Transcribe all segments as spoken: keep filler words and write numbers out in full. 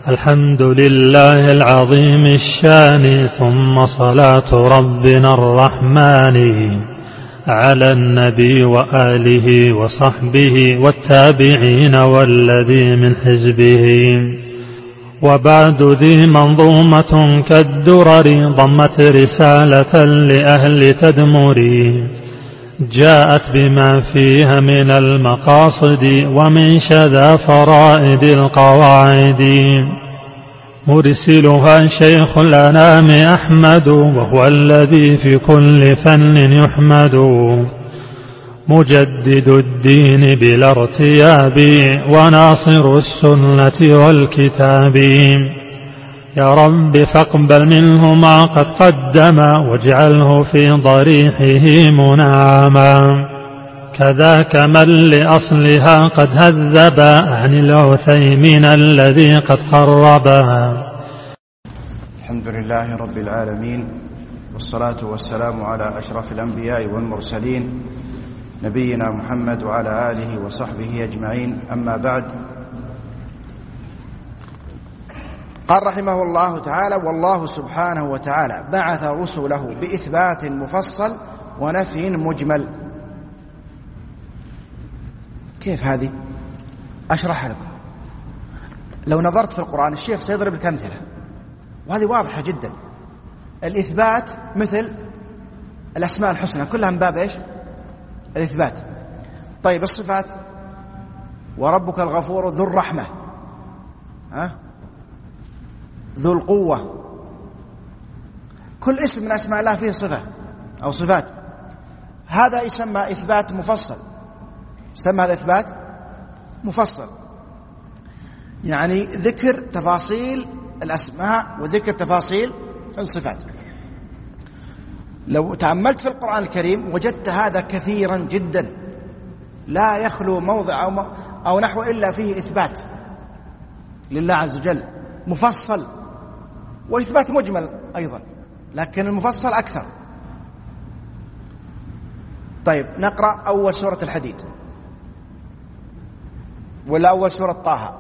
الحمد لله العظيم الشان، ثم صلاة ربنا الرحمن على النبي وآله وصحبه والتابعين والذي من حزبه. وبعد ذي منظومة كالدرر ضمت رسالة لأهل تدمري، جاءت بما فيها من المقاصد ومن شذا فرائد القواعد. مرسلها شيخ الأنام أحمد، وهو الذي في كل فن يحمد، مجدد الدين بلا ارتياب وناصر السنة والكتاب. يا رب فاقبل منه ما قد قدم، واجعله في ضريحه منعما، كذاك من لأصلها قد هذب عن العثيمين الذي قد قربها. الحمد لله رب العالمين، والصلاة والسلام على أشرف الأنبياء والمرسلين نبينا محمد وعلى آله وصحبه أجمعين، أما بعد. قال رحمه الله تعالى: والله سبحانه وتعالى بعث رسله بإثبات مفصل ونفي مجمل. كيف هذه؟ أشرح لكم. لو نظرت في القرآن الشيخ سيضرب لك أمثلة، وهذه واضحة جدا. الإثبات مثل الأسماء الحسنى كلها من باب إيش؟ الإثبات. طيب الصفات: وربك الغفور ذو الرحمة، ها؟ ذو القوة. كل اسم من أسماء الله فيه صفة أو صفات، هذا يسمى إثبات مفصل. يسمى هذا إثبات مفصل، يعني ذكر تفاصيل الأسماء وذكر تفاصيل الصفات. لو تأملت في القرآن الكريم وجدت هذا كثيرا جدا، لا يخلو موضع أو, أو نحو إلا فيه إثبات لله عز وجل مفصل، والإثبات مجمل أيضا، لكن المفصل أكثر. طيب نقرأ أول سورة الحديد ولا أول سورة طه.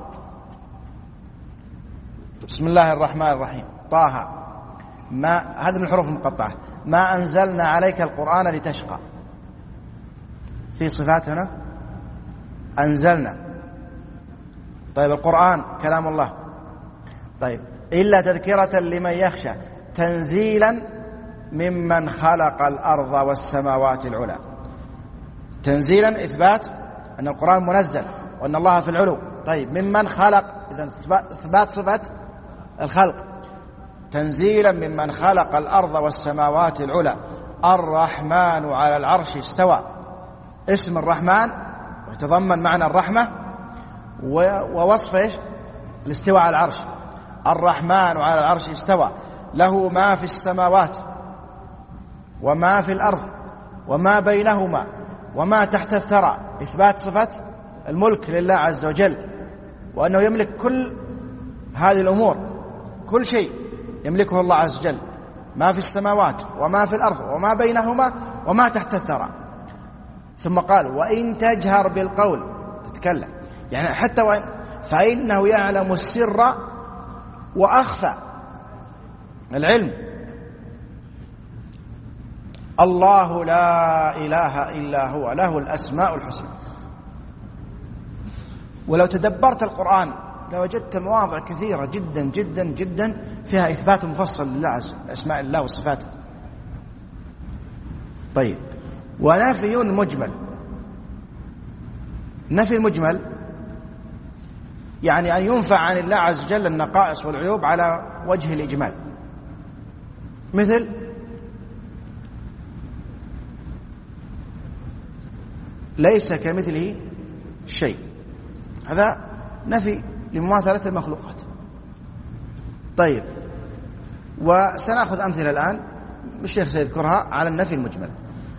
بسم الله الرحمن الرحيم. طه، ما هذا من الحروف المقطعة. ما أنزلنا عليك القرآن لتشقى. في صفات هنا أنزلنا. طيب القرآن كلام الله. طيب إلا تذكرة لمن يخشى، تنزيلا ممن خلق الأرض والسماوات العلى. تنزيلا إثبات أن القرآن منزل وأن الله في العلو. طيب ممن خلق، إذن إثبات صفة الخلق. تنزيلا ممن خلق الأرض والسماوات العلى. الرحمن على العرش استوى. اسم الرحمن ويتضمن معنى الرحمة ووصف إيش؟ الاستواء على العرش. الرحمن على العرش استوى، له ما في السماوات وما في الأرض وما بينهما وما تحت الثرى. إثبات صفة الملك لله عز وجل، وأنه يملك كل هذه الأمور، كل شيء يملكه الله عز وجل، ما في السماوات وما في الأرض وما بينهما وما تحت الثرى. ثم قال: وإن تجهر بالقول، تتكلم يعني حتى وإن، فإنه يعلم السر وأخفى. العلم. الله لا إله إلا هو له الأسماء الحسنى. ولو تدبرت القرآن لوجدت مواضع كثيرة جدا جدا جدا فيها إثبات مفصل لله عز وجل، أسماء الله وصفاته. طيب ونفي مجمل. نفي المجمل يعني أن ينفع عن الله عز وجل النقائص والعيوب على وجه الإجمال. مثل ليس كمثله شيء، هذا نفي لمماثلة المخلوقات. طيب وسنأخذ أمثلة الآن الشيخ سيذكرها على النفي المجمل.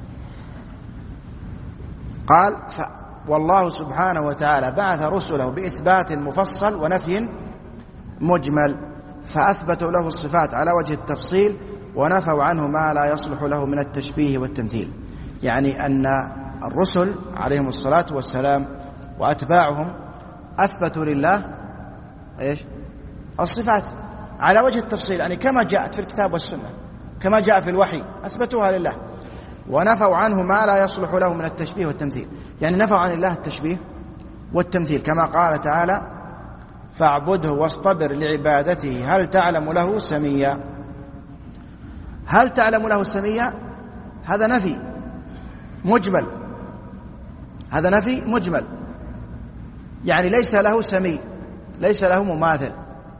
قال: ف والله سبحانه وتعالى بعث رسله بإثبات مفصل ونفي مجمل، فأثبتوا له الصفات على وجه التفصيل ونفوا عنه ما لا يصلح له من التشبيه والتمثيل. يعني أن الرسل عليهم الصلاة والسلام وأتباعهم أثبتوا لله إيش؟ الصفات على وجه التفصيل، يعني كما جاءت في الكتاب والسنة، كما جاء في الوحي أثبتوها لله، ونفوا عنه ما لا يصلح له من التشبيه والتمثيل. يعني نفوا عن الله التشبيه والتمثيل، كما قال تعالى: فاعبده واصطبر لعبادته هل تعلم له سميا. هل تعلم له سميا هذا نفي مجمل، هذا نفي مجمل، يعني ليس له سمي، ليس له مماثل.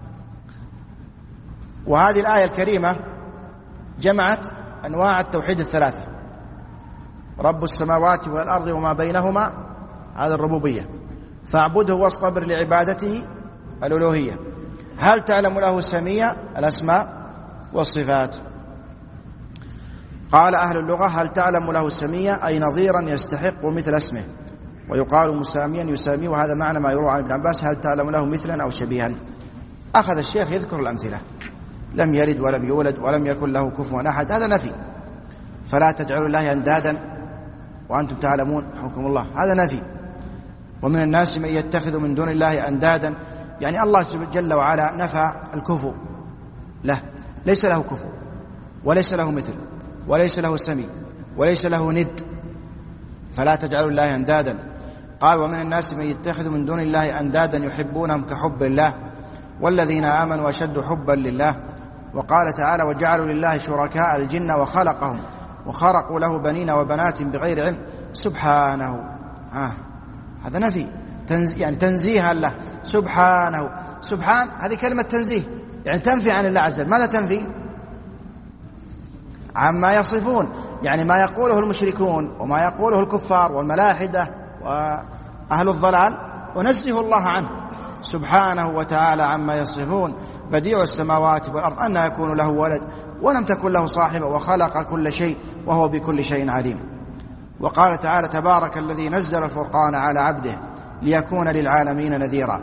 وهذه الآية الكريمة جمعت أنواع التوحيد الثلاثة: رب السماوات والأرض وما بينهما، هذا الربوبية، فاعبده واصطبر لعبادته الألوهية، هل تعلم له سميا الأسماء والصفات. قال أهل اللغة: هل تعلم له سميا أي نظيرا يستحق مثل اسمه، ويقال مساميا يسامي، وهذا معنى ما يروى عن ابن عباس: هل تعلم له مثلا أو شبيها. أخذ الشيخ يذكر الأمثلة: لم يلد ولم يولد ولم يكن له كفوا أحد، هذا نفي. فلا تجعلوا الله أندادا وأنتم تعلمون حكم الله، هذا نفي. ومن الناس من يتخذ من دون الله أندادا، يعني الله جل وعلا نفى الكفو له، ليس له كفو وليس له مثل وليس له سمي وليس له ند، فلا تجعلوا الله أندادا. قال: ومن الناس من يتخذ من دون الله أندادا يحبونهم كحب الله والذين آمنوا أشد حبا لله. وقال تعالى: وجعلوا لله شركاء الجن وخلقهم وخرقوا له بنين وبنات بغير علم سبحانه. آه. هذا نفي، تنزي يعني تنزيها له سبحانه. سبحان هذه كلمة تنزيه، يعني تنفي عن الله عز وجل. ماذا تنفي؟ عما يصفون، يعني ما يقوله المشركون وما يقوله الكفار والملاحدة وأهل الضلال، ونزه الله عنه سبحانه وتعالى عما يصفون. بديع السماوات والأرض أن يكون له ولد ولم تكن له صاحبة وخلق كل شيء وهو بكل شيء عليم. وقال تعالى: تبارك الذي نزل الفرقان على عبده ليكون للعالمين نذيرا.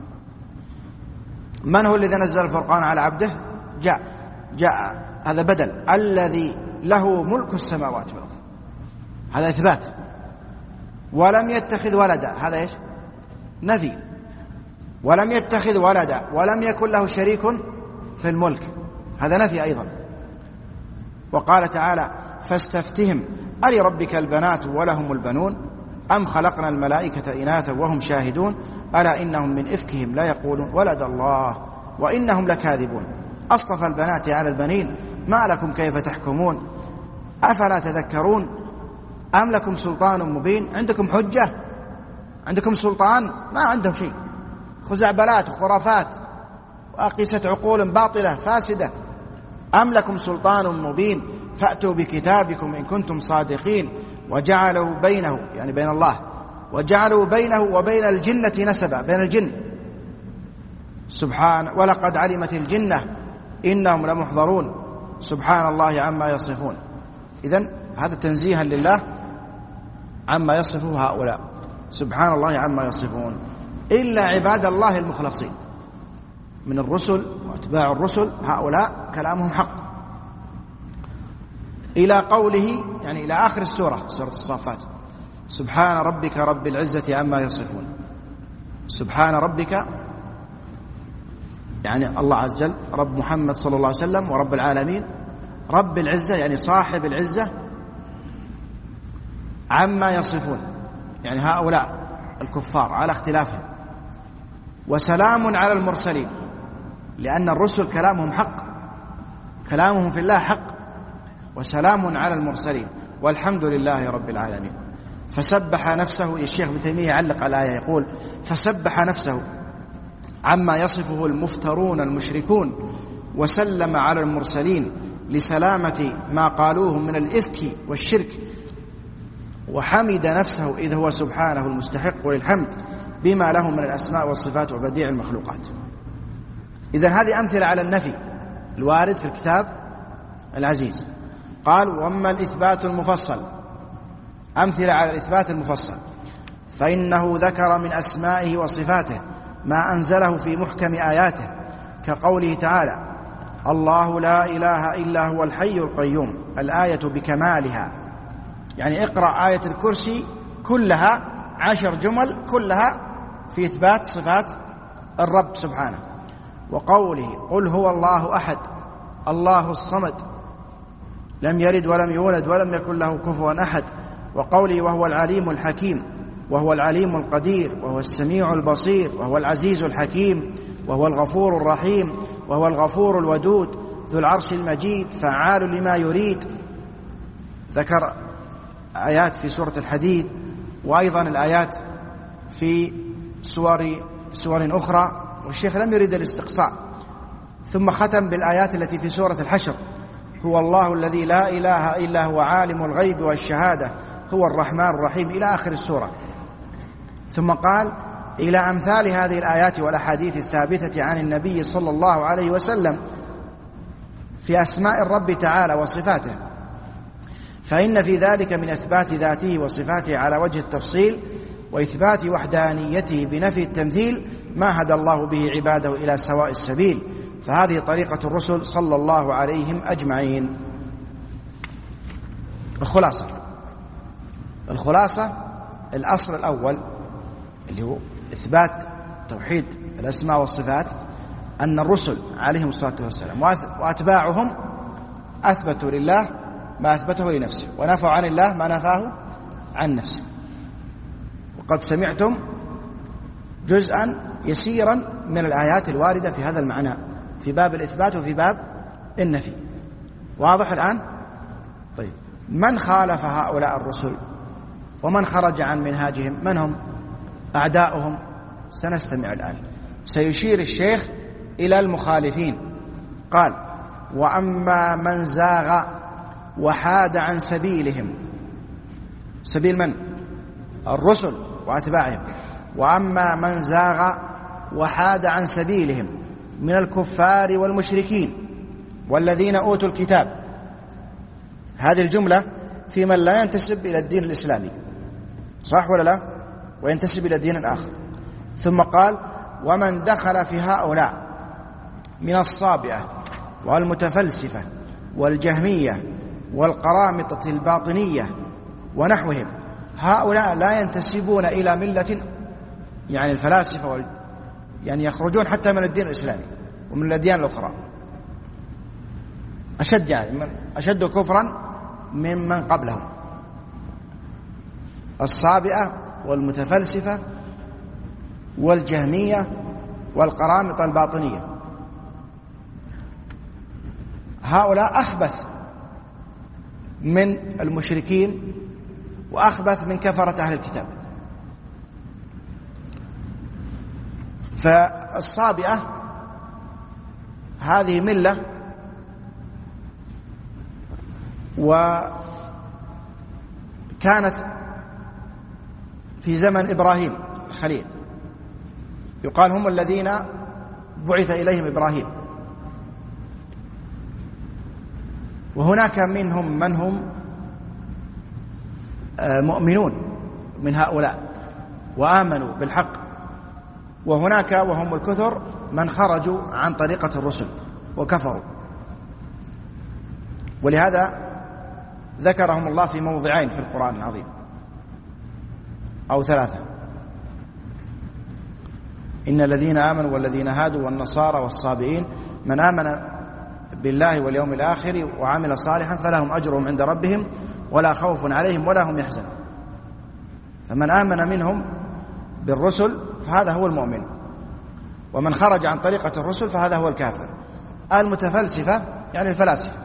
من هو الذي نزل الفرقان على عبده؟ جاء جاء هذا بدل الذي له ملك السماوات والأرض، هذا إثبات. ولم يتخذ ولدا، هذا إيش؟ نفي. ولم يتخذ ولدا ولم يكن له شريك في الملك، هذا نفي أيضا. وقال تعالى: فاستفتهم ألربك البنات ولهم البنون أم خلقنا الملائكة إناثا وهم شاهدون ألا إنهم من إفكهم لا يقولون ولد الله وإنهم لكاذبون أصطفى البنات على البنين ما لكم كيف تحكمون أفلا تذكرون أم لكم سلطان مبين. عندكم حجة؟ عندكم سلطان؟ ما عندهم شيء، خزعبلات وخرافات وأقيسة عقول باطلة فاسدة. أم لكم سلطان مبين فأتوا بكتابكم إن كنتم صادقين. وجعلوا بينه، يعني بين الله، وجعلوا بينه وبين الجنة نسبا، بين الجن سبحان ولقد علمت الجنة إنهم لمحضرون سبحان الله عما يصفون. إذن هذا تنزيها لله عما يصفه هؤلاء، سبحان الله عما يصفون، إلا عباد الله المخلصين من الرسل واتباع الرسل، هؤلاء كلامهم حق. إلى قوله، يعني إلى آخر السورة، سورة الصافات: سبحان ربك رب العزة عما يصفون. سبحان ربك يعني الله عز وجل، رب محمد صلى الله عليه وسلم ورب العالمين، رب العزة يعني صاحب العزة، عما يصفون يعني هؤلاء الكفار على اختلافهم. وسلام على المرسلين، لأن الرسل كلامهم حق، كلامهم في الله حق. وسلام على المرسلين والحمد لله رب العالمين. فسبح نفسه، الشيخ ابن تيمية يعلق على الآية يقول: فسبح نفسه عما يصفه المفترون المشركون، وسلم على المرسلين لسلامة ما قالوه من الإفك والشرك، وحمد نفسه إذ هو سبحانه المستحق للحمد بما له من الأسماء والصفات وبديع المخلوقات. إذن هذه أمثلة على النفي الوارد في الكتاب العزيز. قال: وأما الإثبات المفصل، أمثلة على الإثبات المفصل، فإنه ذكر من أسمائه وصفاته ما أنزله في محكم آياته، كقوله تعالى: الله لا إله إلا هو الحي القيوم، الآية بكمالها، يعني اقرأ آية الكرسي كلها عشر جمل كلها في إثبات صفات الرب سبحانه. وقوله قل هو الله أحد الله الصمد لم يلد ولم يولد ولم يكن له كفوا أحد، وقوله وهو العليم الحكيم وهو العليم القدير وهو السميع البصير وهو العزيز الحكيم وهو الغفور الرحيم وهو الغفور الودود ذو العرش المجيد فعال لما يريد. ذكر آيات في سورة الحديد وأيضا الآيات في سور سور أخرى، والشيخ لم يريد الاستقصاء، ثم ختم بالآيات التي في سورة الحشر: هو الله الذي لا إله إلا هو عالم الغيب والشهادة هو الرحمن الرحيم إلى آخر السورة. ثم قال: إلى أمثال هذه الآيات والأحاديث الثابتة عن النبي صلى الله عليه وسلم في أسماء الرب تعالى وصفاته، فإن في ذلك من إثبات ذاته وصفاته على وجه التفصيل، وإثبات وحدانيته بنفي التمثيل، ما هدى الله به عباده إلى سواء السبيل، فهذه طريقة الرسل صلى الله عليهم أجمعين. الخلاصة الخلاصة الأصل الأول اللي هو إثبات توحيد الأسماء والصفات، أن الرسل عليهم الصلاة والسلام وأتباعهم أثبتوا لله ما أثبته لنفسه، ونفوا عن الله ما نفاه عن نفسه. وقد سمعتم جزءا يسيرا من الآيات الواردة في هذا المعنى في باب الإثبات وفي باب النفي. واضح الآن؟ طيب، من خالف هؤلاء الرسل ومن خرج عن منهاجهم؟ من هم أعداؤهم؟ سنستمع الآن. سيشير الشيخ إلى المخالفين، قال: وأما من زاغ وحاد عن سبيلهم. سبيل من؟ الرسل وأتباعهم. وأما من زاغ وحاد عن سبيلهم من الكفار والمشركين والذين أوتوا الكتاب. هذه الجملة في من لا ينتسب إلى الدين الإسلامي، صح ولا لا؟ وينتسب إلى دين آخر. ثم قال: ومن دخل في هؤلاء من الصابئة والمتفلسفة والجهمية والقرامطة الباطنية ونحوهم. هؤلاء لا ينتسبون إلى ملة، يعني الفلاسفة وال... يعني يخرجون حتى من الدين الإسلامي ومن الأديان الأخرى، أشد يعني من أشد كفرا ممن قبلهم. الصابئة والمتفلسفة والجهمية والقرامطة الباطنية، هؤلاء أخبث من المشركين وأخبث من كفرة أهل الكتاب. فالصابئة هذه ملة وكانت في زمن إبراهيم الخليل، يقال هم الذين بعث إليهم إبراهيم. وهناك منهم من هم مؤمنون من هؤلاء وآمنوا بالحق، وهناك وهم الكثر من خرجوا عن طريقة الرسل وكفروا. ولهذا ذكرهم الله في موضعين في القرآن العظيم أو ثلاثة: إن الذين آمنوا والذين هادوا والنصارى والصابئين من آمن بالله واليوم الآخر وعمل صالحا فلهم أجرهم عند ربهم ولا خوف عليهم ولا هم يحزنون. فمن آمن منهم بالرسل فهذا هو المؤمن، ومن خرج عن طريقة الرسل فهذا هو الكافر. المتفلسفة يعني الفلاسفة،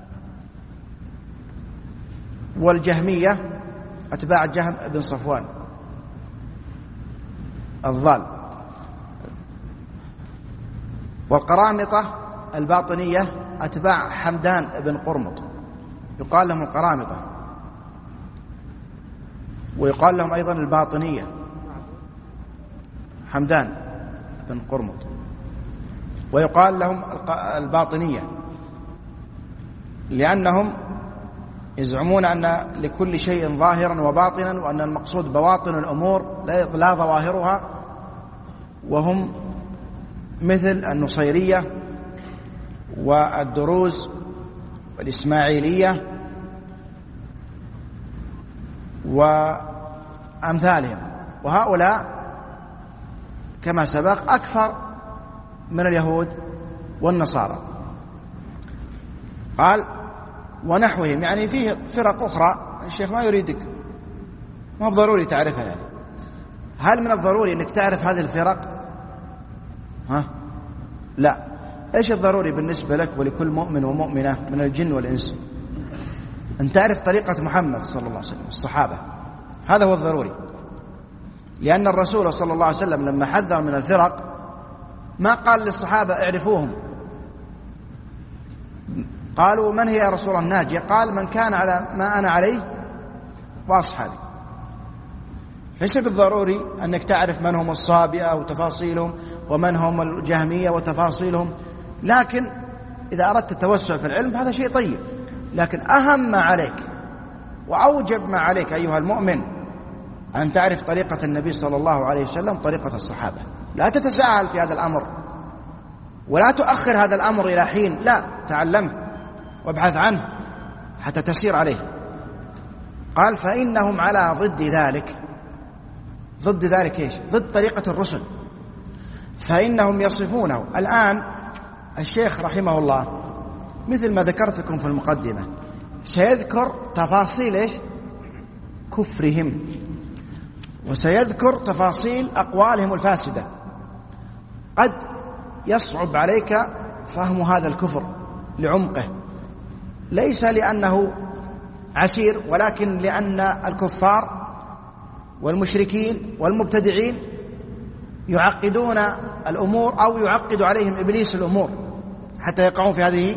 والجهمية أتباع الجهم بن صفوان الضال، والقرامطة الباطنية أتباع حمدان بن قرمط، يقال لهم القرامطة، ويقال لهم أيضا الباطنية، حمدان بن قرمط، ويقال لهم الباطنية لأنهم يزعمون أن لكل شيء ظاهرا وباطنا، وأن المقصود بواطن الأمور لا ظواهرها، وهم مثل النصيرية والدروز والإسماعيلية وأمثالهم. وهؤلاء كما سبق أكثر من اليهود والنصارى. قال ونحوهم، يعني فيه فرق أخرى الشيخ ما يريدك، ما هو ضروري تعرفها. يعني هل من الضروري أنك تعرف هذه الفرق؟ ها؟ لا. إيش الضروري بالنسبة لك ولكل مؤمن ومؤمنة من الجن والإنس؟ أن تعرف طريقة محمد صلى الله عليه وسلم الصحابة، هذا هو الضروري. لأن الرسول صلى الله عليه وسلم لما حذر من الفرق ما قال للصحابة اعرفوهم، قالوا من هي يا رسول الله الناجية؟ قال من كان على ما أنا عليه وأصحابي. ليس بالضروري أنك تعرف من هم الصابئة وتفاصيلهم ومن هم الجهمية وتفاصيلهم، لكن إذا أردت التوسع في العلم هذا شيء طيب. لكن أهم ما عليك وأوجب ما عليك أيها المؤمن أن تعرف طريقة النبي صلى الله عليه وسلم، طريقة الصحابة. لا تتساهل في هذا الأمر ولا تؤخر هذا الأمر إلى حين، لا، تعلمه وابحث عنه حتى تسير عليه. قال فإنهم على ضد ذلك. ضد ذلك إيش؟ ضد طريقة الرسل. فإنهم يصفونه. الآن الشيخ رحمه الله مثل ما ذكرت لكم في المقدمة سيذكر تفاصيل إيش؟ كفرهم، وسيذكر تفاصيل أقوالهم الفاسدة. قد يصعب عليك فهم هذا الكفر لعمقه، ليس لأنه عسير، ولكن لأن الكفار والمشركين والمبتدعين يعقدون الأمور أو يعقد عليهم إبليس الأمور حتى يقعون في هذه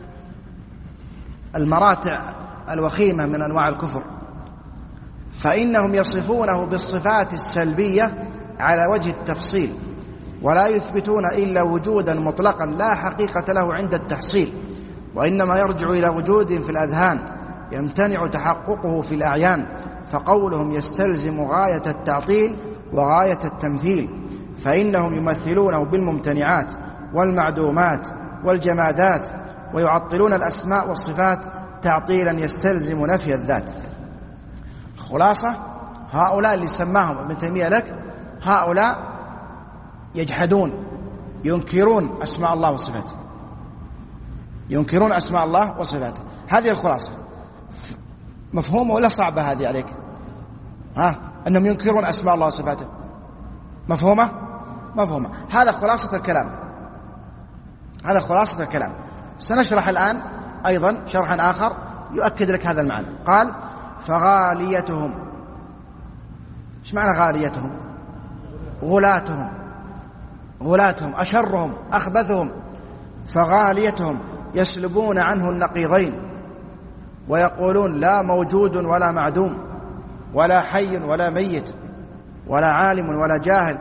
المراتع الوخيمة من أنواع الكفر. فإنهم يصفونه بالصفات السلبية على وجه التفصيل، ولا يثبتون إلا وجودا مطلقا لا حقيقة له عند التحصيل، وإنما يرجع إلى وجود في الأذهان يمتنع تحققه في الأعيان. فقولهم يستلزم غاية التعطيل وغاية التمثيل، فإنهم يمثلونه بالممتنعات والمعدومات والجمادات، ويعطلون الأسماء والصفات تعطيلا يستلزم نفي الذات. الخلاصة هؤلاء اللي سماهم ابن تيمية لك، هؤلاء يجحدون ينكرون أسماء الله وصفاته، ينكرون أسماء الله وصفاته. هذه الخلاصة. مفهومة ولا صعبة هذه عليك؟ ها؟ أنهم ينكرون أسماء الله وصفاته. مفهومة؟ مفهومة. هذا خلاصة الكلام، هذا خلاصة الكلام. سنشرح الآن أيضا شرحا آخر يؤكد لك هذا المعنى. قال فغاليتهم. ايش معنى غاليتهم؟ غلاتهم، غلاتهم أشرهم أخبثهم. فغاليتهم يسلبون عنه النقيضين ويقولون لا موجود ولا معدوم ولا حي ولا ميت ولا عالم ولا جاهل،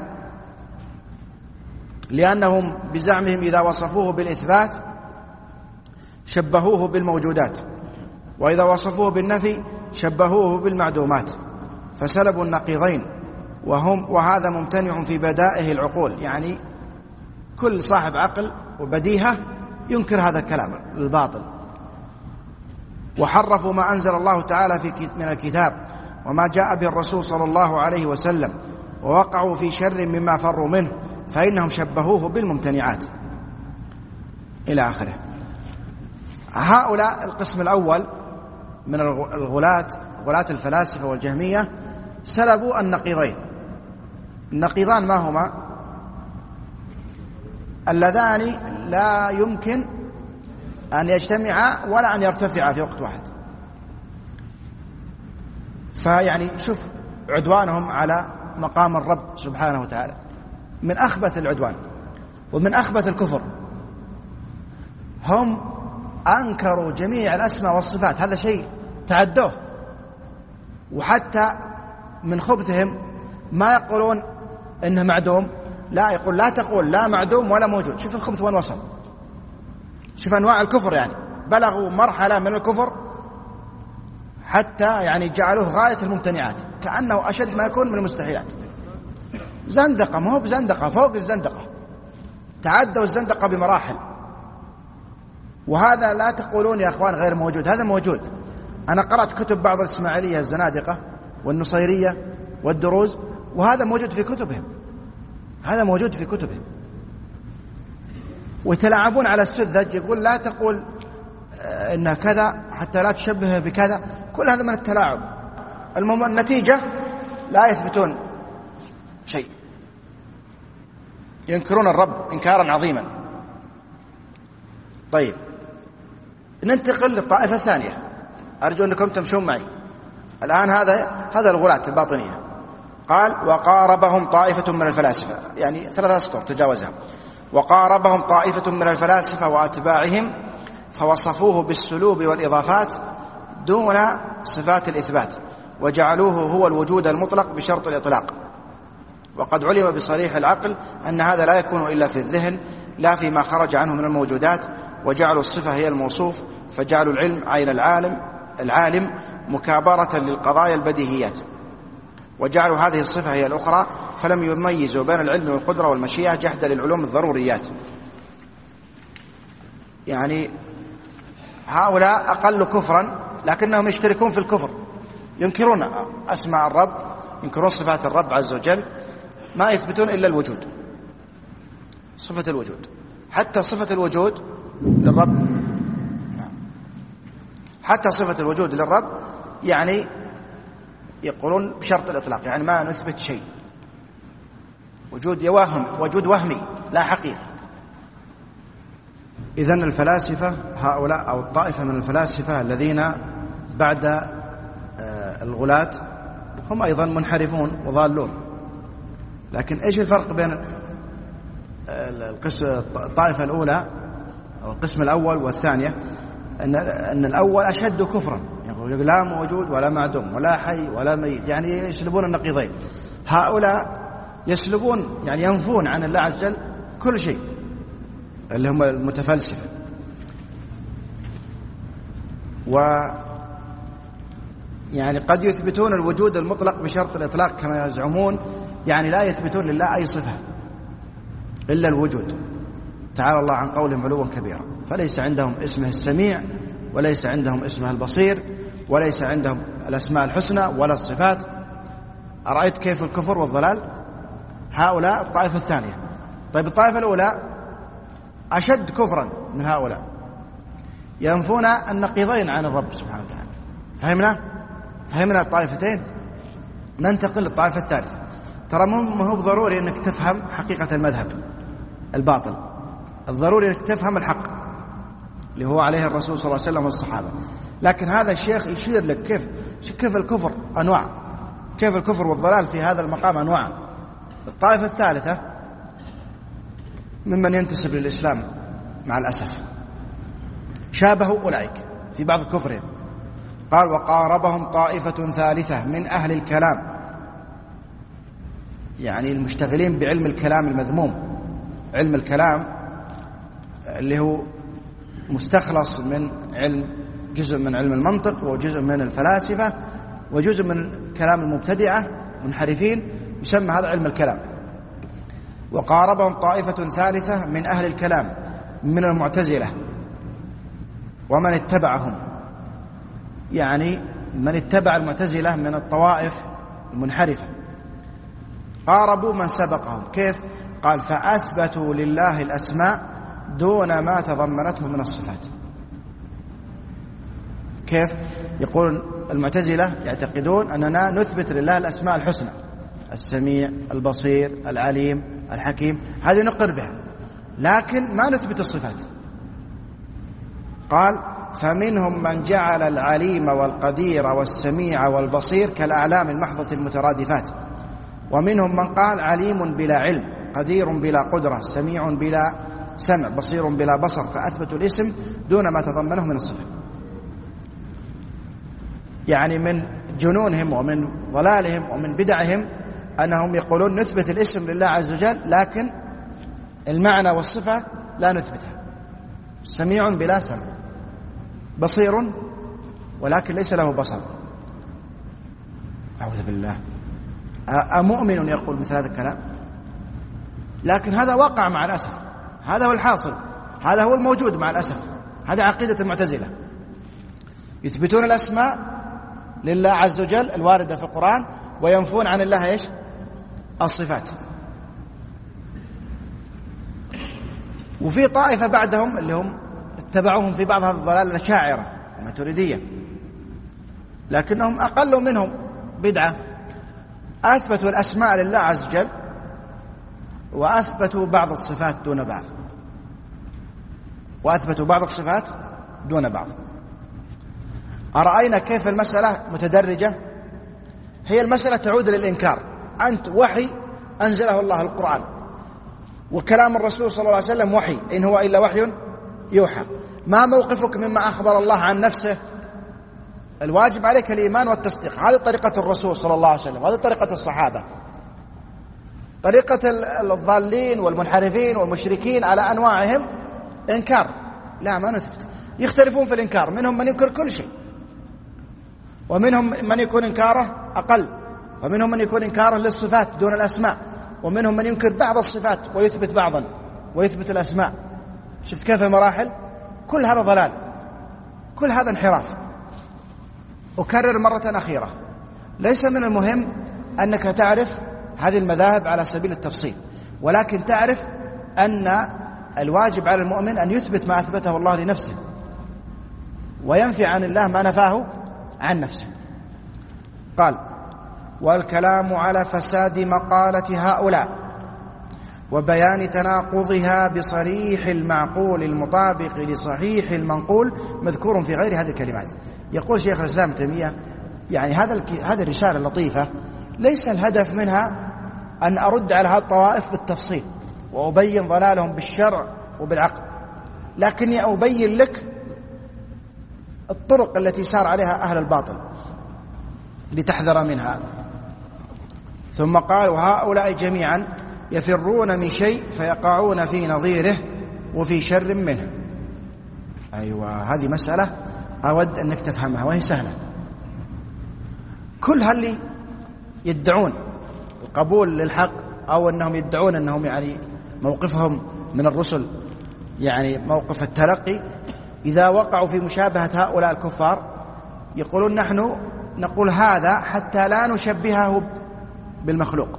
لأنهم بزعمهم إذا وصفوه بالإثبات شبهوه بالموجودات، وإذا وصفوه بالنفي شبهوه بالمعدومات، فسلبوا النقيضين، وهم وهذا ممتنع في بدائه العقول. يعني كل صاحب عقل وبديهة ينكر هذا الكلام الباطل. وحرفوا ما أنزل الله تعالى في من الكتاب وما جاء به الرسول صلى الله عليه وسلم، ووقعوا في شر مما فروا منه، فإنهم شبهوه بالممتنعات إلى آخره. هؤلاء القسم الأول من الغلاة، غلاة الفلاسفة والجهمية، سلبوا النقيضين. النقيضان ما هما؟ اللذان لا يمكن أن يجتمعا ولا أن يرتفعا في وقت واحد. فيعني شوف عدوانهم على مقام الرب سبحانه وتعالى من أخبث العدوان ومن أخبث الكفر. هم أنكروا جميع الأسماء والصفات، هذا شيء تعدوه. وحتى من خبثهم ما يقولون إنه معدوم، لا، يقول لا تقول لا معدوم ولا موجود. شوف الخبث وين وصل، شوف أنواع الكفر. يعني بلغوا مرحلة من الكفر حتى يعني جعلوه غاية الممتنعات، كأنه أشد ما يكون من المستحيلات. زندقة، ما هو بزندقة، فوق الزندقة، تعدوا الزندقة بمراحل. وهذا لا تقولون يا أخوان غير موجود، هذا موجود. أنا قرأت كتب بعض الإسماعيلية الزنادقة والنصيرية والدروز، وهذا موجود في كتبهم، هذا موجود في كتبهم. ويتلاعبون على السذج، يقول لا تقول إنها كذا حتى لا تشبهه بكذا، كل هذا من التلاعب. المهم النتيجة لا يثبتون شيء، ينكرون الرب إنكارا عظيما. طيب ننتقل للطائفة الثانية، أرجو أنكم تمشون معي الآن. هذا هذا الغلاة الباطنية. قال وقاربهم طائفة من الفلاسفة، يعني ثلاثة أسطر تجاوزها. وقاربهم طائفة من الفلاسفة وأتباعهم فوصفوه بالسلوب والإضافات دون صفات الإثبات، وجعلوه هو الوجود المطلق بشرط الإطلاق، وقد علم بصريح العقل أن هذا لا يكون إلا في الذهن لا فيما خرج عنه من الموجودات، وجعلوا الصفة هي الموصوف، فجعلوا العلم عين العالم العالم مكابرة للقضايا البديهيات، وجعلوا هذه الصفة هي الأخرى، فلم يميزوا بين العلم والقدرة والمشيئة جحدا للعلوم الضروريات. يعني هؤلاء أقل كفرا لكنهم يشتركون في الكفر، ينكرون أسماء الرب، ينكرون صفات الرب عز وجل، ما يثبتون إلا الوجود، صفة الوجود. حتى صفة الوجود للرب، حتى صفة الوجود للرب يعني يقولون بشرط الإطلاق، يعني ما نثبت شيء، وجود يواهم، وجود وهمي لا حقيقة. إذن الفلاسفة هؤلاء أو الطائفة من الفلاسفة الذين بعد الغلاة هم أيضا منحرفون وضالون. لكن إيش الفرق بين الطائفة الأولى أو القسم الأول والثانية؟ أن أن الأول أشد كفرا، يقول لا موجود ولا معدوم ولا حي ولا ميت، يعني يسلبون النقيضين. هؤلاء يسلبون يعني ينفون عن الله عز وجل كل شيء، اللي هم المتفلسفة. و يعني قد يثبتون الوجود المطلق بشرط الإطلاق كما يزعمون، يعني لا يثبتون لله أي صفة إلا الوجود، تعالى الله عن قولهم علوا كبيرا. فليس عندهم اسمه السميع، وليس عندهم اسمه البصير، وليس عندهم الأسماء الحسنى ولا الصفات. أرأيت كيف الكفر والضلال؟ هؤلاء الطائفة الثانية. طيب الطائفة الأولى أشد كفرا من هؤلاء، ينفون النقيضين عن الرب سبحانه وتعالى. فهمنا؟ فهمنا الطائفتين. ننتقل للطائفة الثالثة. ترى ما هو ضروري أنك تفهم حقيقة المذهب الباطل، الضروري أنك تفهم الحق اللي هو عليه الرسول صلى الله عليه وسلم والصحابة. لكن هذا الشيخ يشير لك كيف كيف الكفر أنواع، كيف الكفر والضلال في هذا المقام أنواع. الطائفة الثالثة ممن ينتسب للإسلام مع الأسف، شابهوا أولئك في بعض كفرهم. قال وقاربهم طائفة ثالثة من أهل الكلام، يعني المشتغلين بعلم الكلام المذموم. علم الكلام اللي هو مستخلص من علم، جزء من علم المنطق وجزء من الفلاسفة وجزء من كلام المبتدعة منحرفين، يسمى هذا علم الكلام. وقاربهم طائفة ثالثة من أهل الكلام من المعتزلة ومن اتبعهم، يعني من اتبع المعتزلة من الطوائف المنحرفة. قاربوا من سبقهم. كيف؟ قال فأثبتوا لله الأسماء دون ما تضمنته من الصفات. كيف؟ يقول المعتزلة يعتقدون أننا نثبت لله الأسماء الحسنى، السميع، البصير، العليم، الحكيم، هذه نقر بها، لكن ما نثبت الصفات. قال فمنهم من جعل العليم والقدير والسميع والبصير كالأعلام المحضة المترادفات، ومنهم من قال عليم بلا علم، قدير بلا قدرة، سميع بلا سمع، بصير بلا بصر، فأثبتوا الاسم دون ما تضمنه من الصفة. يعني من جنونهم ومن ضلالهم ومن بدعهم أنهم يقولون نثبت الاسم لله عز وجل، لكن المعنى والصفة لا نثبتها. سميع بلا سمع، بصير ولكن ليس له بصر. أعوذ بالله، أمؤمن يقول مثل هذا الكلام؟ لكن هذا واقع مع الأسف، هذا هو الحاصل، هذا هو الموجود مع الأسف. هذا عقيدة المعتزلة، يثبتون الأسماء لله عز وجل الواردة في القرآن، وينفون عن الله إيش؟ الصفات. وفي طائفة بعدهم اللي هم اتبعوهم في بعض هذا الضلال الأشاعرة الماتريدية، لكنهم أقل منهم بدعة، أثبتوا الأسماء لله عز وجل وأثبتوا بعض الصفات دون بعض، وأثبتوا بعض الصفات دون بعض. أرأينا كيف المسألة متدرجة؟ هي المسألة تعود للإنكار. أنت وحي أنزله الله القرآن، وكلام الرسول صلى الله عليه وسلم وحي، إن هو إلا وحي يوحى. ما موقفك مما أخبر الله عن نفسه؟ الواجب عليك الإيمان والتصديق. هذه طريقة الرسول صلى الله عليه وسلم، وهذه طريقة الصحابة. طريقة الضالين والمنحرفين والمشركين على أنواعهم إنكار، لا ما نثبت. يختلفون في الإنكار، منهم من ينكر كل شيء، ومنهم من يكون إنكاره أقل، ومنهم من يكون إنكاره للصفات دون الأسماء، ومنهم من ينكر بعض الصفات ويثبت بعضا ويثبت الأسماء. شفت كيف المراحل؟ كل هذا ضلال، كل هذا انحراف. أكرر مرة أخيرة، ليس من المهم أنك تعرف هذه المذاهب على سبيل التفصيل، ولكن تعرف أن الواجب على المؤمن أن يثبت ما أثبته الله لنفسه، وينفي عن الله ما نفاه عن نفسه. قال: والكلام على فساد مقالة هؤلاء وبيان تناقضها بصريح المعقول المطابق لصحيح المنقول مذكور في غير هذه الكلمات. يقول شيخ الإسلام ابن تيمية يعني هذا هذه الرسالة اللطيفة ليس الهدف منها أن أرد على هذه الطوائف بالتفصيل وأبين ضلالهم بالشرع وبالعقل، لكني أبين لك الطرق التي سار عليها أهل الباطل لتحذر منها. ثم قال: وهؤلاء جميعا يفرون من شيء فيقعون في نظيره وفي شر منه. أيوة، هذه مسألة أود أنك تفهمها وهي سهلة. كل هاللي يدعون القبول للحق أو أنهم يدعون أنهم يعني موقفهم من الرسل يعني موقف التلقي، إذا وقعوا في مشابهة هؤلاء الكفار يقولون نحن نقول هذا حتى لا نشبهه بالمخلوق.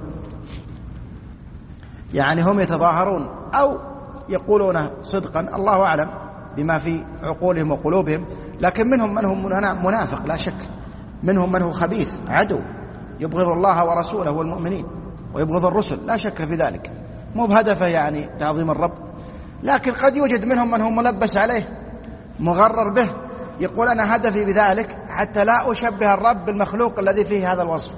يعني هم يتظاهرون أو يقولون صدقا، الله أعلم بما في عقولهم وقلوبهم، لكن منهم من هم منافق لا شك، منهم من هو خبيث عدو يبغض الله ورسوله والمؤمنين ويبغض الرسل، لا شك في ذلك، مو بهدفه يعني تعظيم الرب. لكن قد يوجد منهم من هو ملبس عليه مغرر به، يقول أنا هدفي بذلك حتى لا أشبه الرب بالمخلوق الذي فيه هذا الوصف،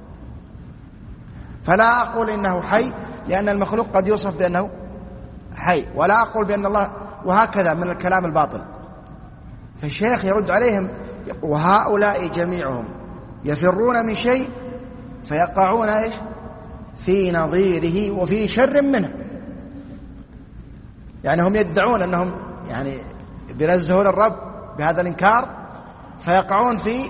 فلا أقول إنه حي لأن المخلوق قد يوصف بأنه حي، ولا أقول بأن الله، وهكذا من الكلام الباطل. فالشيخ يرد عليهم: وهؤلاء جميعهم يفرون من شيء فيقعون إيش؟ في نظيره وفي شر منه. يعني هم يدعون أنهم يعني بينزهون الرب بهذا الإنكار، فيقعون في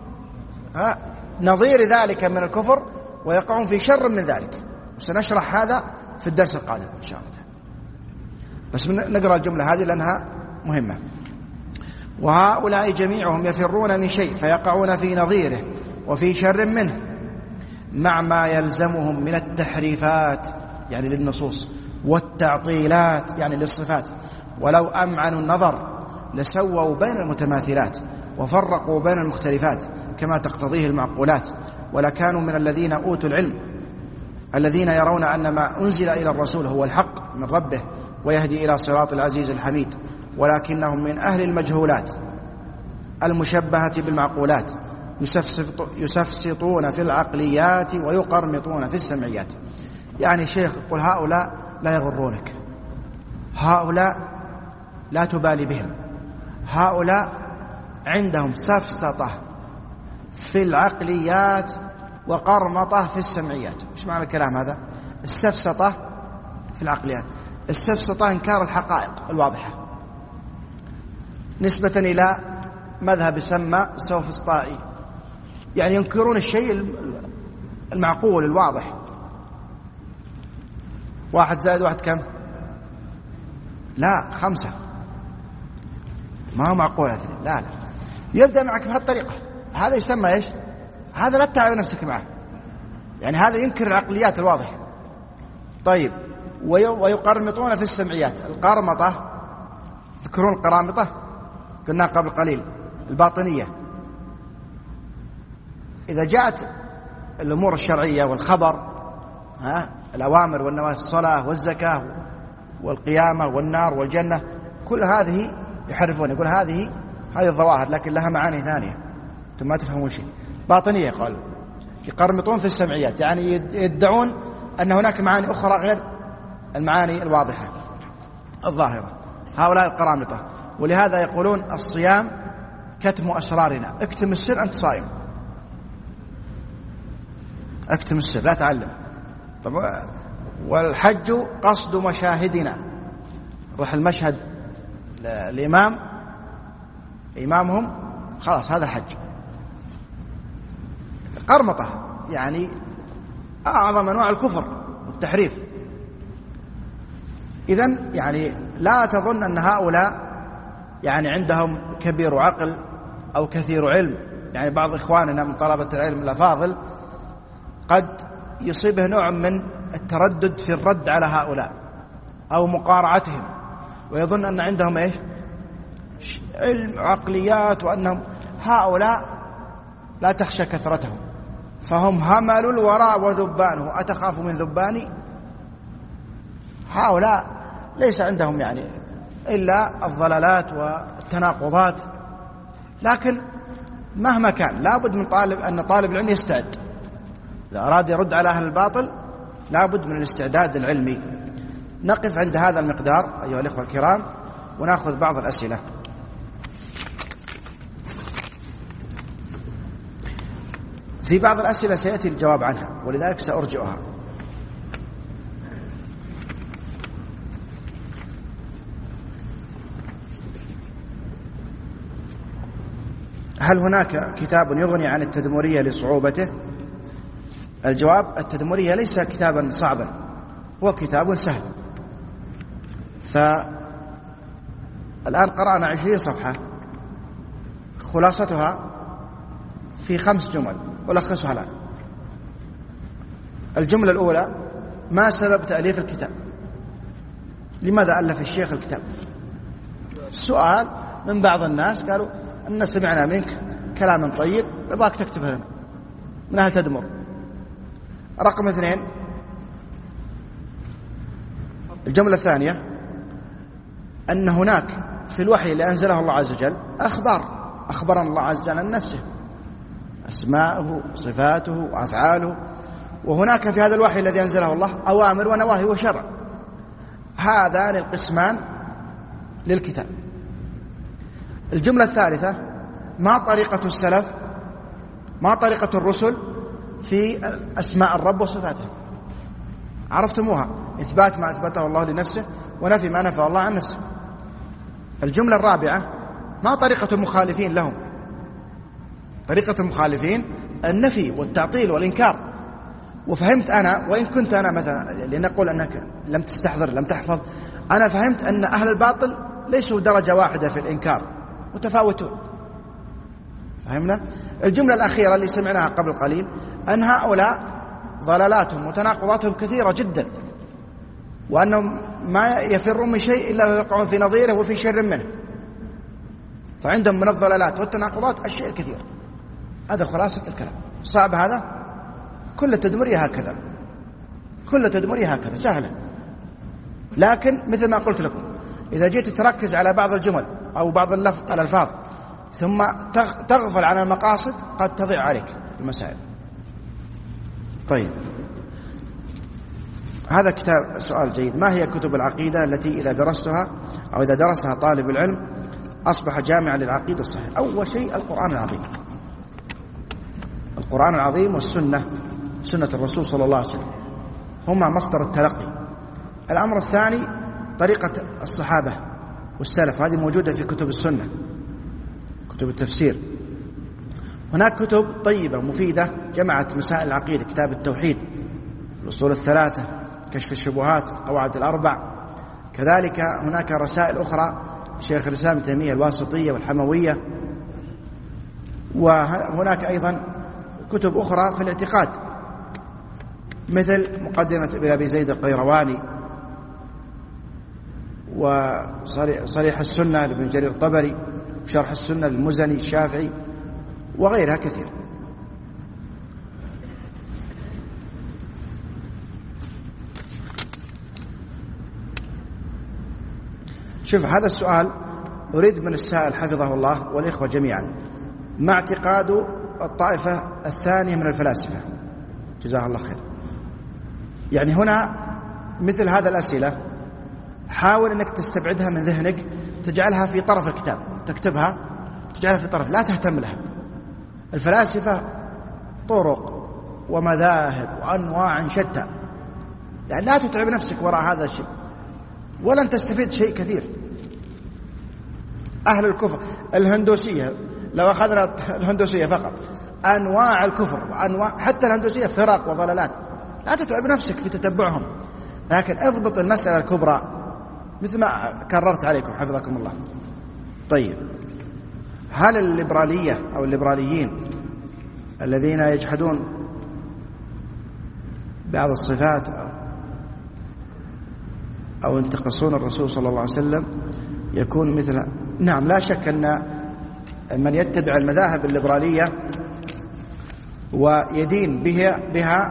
نظير ذلك من الكفر ويقعون في شر من ذلك. وسنشرح هذا في الدرس القادم إن شاء الله. بس نقرأ الجملة هذه لأنها مهمة. وهؤلاء جميعهم يفرون من شيء فيقعون في نظيره وفي شر منه مع ما يلزمهم من التحريفات يعني للنصوص والتعطيلات يعني للصفات، ولو أمعنوا النظر لسووا بين المتماثلات وفرقوا بين المختلفات كما تقتضيه المعقولات، ولكانوا من الذين أوتوا العلم الذين يرون أن ما أنزل إلى الرسول هو الحق من ربه ويهدي إلى صراط العزيز الحميد، ولكنهم من أهل المجهولات المشبهة بالمعقولات يسفسطون في العقليات ويقرمطون في السمعيات. يعني شيخ يقول هؤلاء لا يغرونك، هؤلاء لا تبالي بهم، هؤلاء عندهم سفسطة في العقليات وقرمطة في السمعيات. إيش معنى الكلام هذا؟ السفسطة في العقليات، السفسطة إنكار الحقائق الواضحة نسبة إلى مذهب يسمى سوفسطائي، يعني ينكرون الشيء المعقول الواضح. واحد زائد واحد كم؟ لا خمسة، ما هو معقول اثنين، لا لا، يبدأ معك بهالطريقة. هذا يسمى إيش؟ هذا لا تتعب نفسك معه، يعني هذا ينكر العقليات الواضحة. طيب، ويقرمطون في السمعيات. القرمطة، تذكرون القرامطة قلنا قبل قليل، الباطنية. إذا جاءت الأمور الشرعية والخبر، ها الأوامر والنواهي، الصلاة والزكاة والقيامة والنار والجنة، كل هذه يحرفون، يقول هذه هذه الظواهر لكن لها معاني ثانية أنتم ما تفهمون شيء. باطنية قالوا يقرمطون في السمعيات، يعني يدعون أن هناك معاني أخرى غير المعاني الواضحة الظاهرة. هؤلاء القرامطة. ولهذا يقولون الصيام كتم أسرارنا، اكتم السر أنت صائم، اكتم السر لا تعلم. طب والحج قصد مشاهدنا، روح المشهد الإمام إمامهم خلاص هذا حج. قرمطة يعني أعظم أنواع الكفر والتحريف. إذن يعني لا تظن أن هؤلاء يعني عندهم كبير عقل أو كثير علم. يعني بعض إخواننا من طلبة العلم الأفاضل قد يصيبه نوع من التردد في الرد على هؤلاء أو مقارعتهم، ويظن أن عندهم إيش علم عقليات، وأنهم هؤلاء لا تخشى كثرتهم فهم همل الوراء وذبانه، أتخاف من ذباني؟ هؤلاء ليس عندهم يعني إلا الضلالات والتناقضات. لكن مهما كان لابد من طالب أن طالب العلم يستعد، إذا أراد يرد على أهل الباطل لابد من الاستعداد العلمي. نقف عند هذا المقدار أيها الإخوة الكرام ونأخذ بعض الأسئلة. في بعض الأسئلة سيأتي الجواب عنها ولذلك سأرجئها. هل هناك كتاب يغني عن التدمرية لصعوبته؟ الجواب: التدمرية ليس كتابا صعبا، هو كتاب سهل. فالآن قرأنا عشرين صفحة، خلاصتها في خمس جمل ألخصها الآن. الجملة الأولى: ما سبب تأليف الكتاب؟ لماذا ألف الشيخ الكتاب؟ السؤال من بعض الناس قالوا أن سمعنا منك كلاما طيب نبغاك تكتبه لنا من أهل تدمر. رقم اثنين، الجملة الثانية: أن هناك في الوحي اللي أنزله الله عز وجل أخبار أخبرنا الله عز وجل عن نفسه، أسماءه صفاته وأفعاله، وهناك في هذا الوحي الذي أنزله الله أوامر ونواهي وشرع. هذان القسمان للكتاب. الجملة الثالثة: ما طريقة السلف ما طريقة الرسل في أسماء الرب وصفاته؟ عرفتموها، إثبات ما أثبته الله لنفسه ونفي ما نفى الله عن نفسه. الجملة الرابعة: ما طريقة المخالفين لهم؟ طريقة المخالفين النفي والتعطيل والإنكار. وفهمت أنا، وإن كنت أنا مثلا لنقول أنك لم تستحضر لم تحفظ، أنا فهمت أن أهل الباطل ليسوا درجة واحدة في الإنكار، متفاوتون. فهمنا؟ الجملة الأخيرة اللي سمعناها قبل قليل: أن هؤلاء ضلالاتهم وتناقضاتهم كثيرة جدا، وأنهم ما يفرون من شيء إلا ويقعون في نظيره وفي شر منه. فعندهم من الضلالات والتناقضات الشيء الكثير. هذا خلاصة الكلام. صعب هذا؟ كل التدمرية هكذا، كل التدمرية هكذا سهلة. لكن مثل ما قلت لكم، إذا جيت تركز على بعض الجمل أو بعض الألفاظ ثم تغفل عن المقاصد قد تضيع عليك المسائل. طيب، هذا كتاب سؤال جيد: ما هي كتب العقيدة التي إذا درستها أو إذا درسها طالب العلم أصبح جامعا للعقيدة الصحيحة؟ أول شيء القرآن العظيم، القرآن العظيم والسنة، سنة الرسول صلى الله عليه وسلم، هما مصدر التلقي. الأمر الثاني طريقة الصحابة والسلف، هذه موجودة في كتب السنة، كتب التفسير. هناك كتب طيبة مفيدة جمعت مسائل العقيدة: كتاب التوحيد، الأصول الثلاثة، كشف الشبهات، القواعد الأربع. كذلك هناك رسائل أخرى شيخ الإسلام ابن تيمية، الواسطية والحموية. وهناك أيضا كتب أخرى في الاعتقاد مثل مقدمة ابن أبي زيد القيرواني وصريح السنة لابن جرير الطبري، شرح السنة للمزني الشافعي، وغيرها كثير. شوف هذا السؤال أريد من السائل حفظه الله والإخوة جميعا ما اعتقاد الطائفة الثانية من الفلاسفة جزاه الله خير. يعني هنا مثل هذا الأسئلة حاول أنك تستبعدها من ذهنك، تجعلها في طرف الكتاب، تكتبها تجعلها في طرف، لا تهتم لها. الفلاسفة طرق ومذاهب وأنواع شتى، يعني لا تتعب نفسك وراء هذا الشيء ولن تستفيد شيء كثير. أهل الكفر الهندوسية، لو أخذنا الهندوسية فقط أنواع الكفر وأنواع حتى الهندوسية فرق وضلالات، لا تتعب نفسك في تتبعهم، لكن اضبط المسألة الكبرى مثل ما كررت عليكم حفظكم الله. طيب، هل الليبرالية أو الليبراليين الذين يجحدون بعض الصفات أو ينتقصون الرسول صلى الله عليه وسلم يكون مثل؟ نعم، لا شك أن من يتبع المذاهب الليبرالية ويدين بها, بها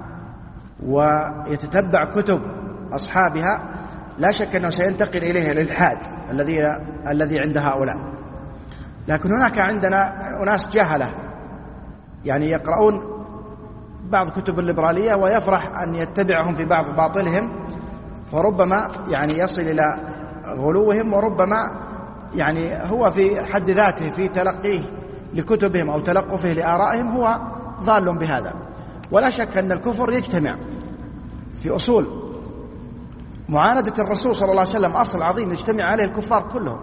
ويتتبع كتب أصحابها لا شك أنه سينتقل إليه الإلحاد الذي الذي عند هؤلاء. لكن هناك عندنا أناس جهلة يعني يقرؤون بعض كتب الليبرالية ويفرح أن يتبعهم في بعض باطلهم، فربما يعني يصل إلى غلوهم، وربما يعني هو في حد ذاته في تلقيه لكتبهم أو تلقفه لآرائهم هو ضال بهذا. ولا شك أن الكفر يجتمع في أصول معاندة الرسول صلى الله عليه وسلم، أصل عظيم يجتمع عليه الكفار كلهم،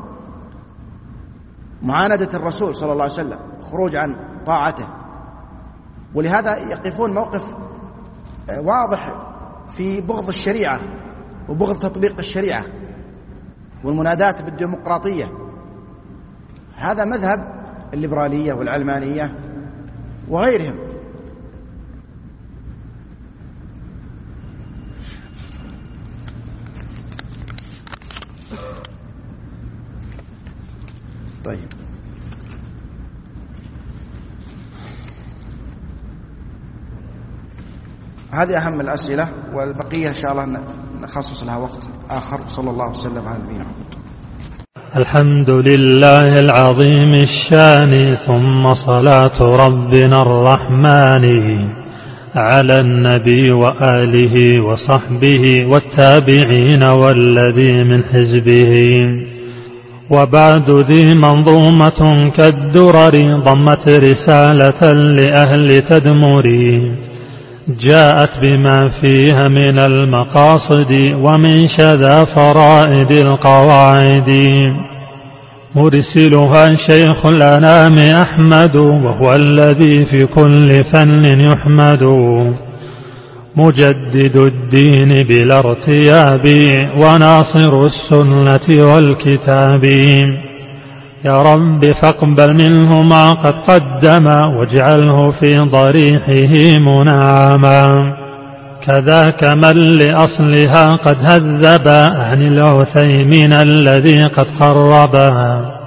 معاندة الرسول صلى الله عليه وسلم، خروج عن طاعته، ولهذا يقفون موقف واضح في بغض الشريعة وبغض تطبيق الشريعة والمنادات بالديمقراطية. هذا مذهب الليبرالية والعلمانية وغيرهم. طيب، هذه أهم الأسئلة، والبقية إن شاء الله نخصص لها وقت آخر. صلى الله وسلم على نبينا محمد. الحمد لله العظيم الشان، ثم صلاة ربنا الرحمن على النبي وآله وصحبه والتابعين والذي من حزبه. وبعد ذي منظومة كالدرر ضمت رسالة لأهل تدمري، جاءت بما فيها من المقاصد ومن شذا فرائد القواعد. مرسلها شيخ الأنام أحمد، وهو الذي في كل فن يحمد، مجدد الدين بلا ارتياب وناصر السنة والكتاب. يا رب فاقبل منه ما قد قدم، واجعله في ضريحه منعما. كذاك من لأصلها قد هذب عن العثيمين الذي قد قربا.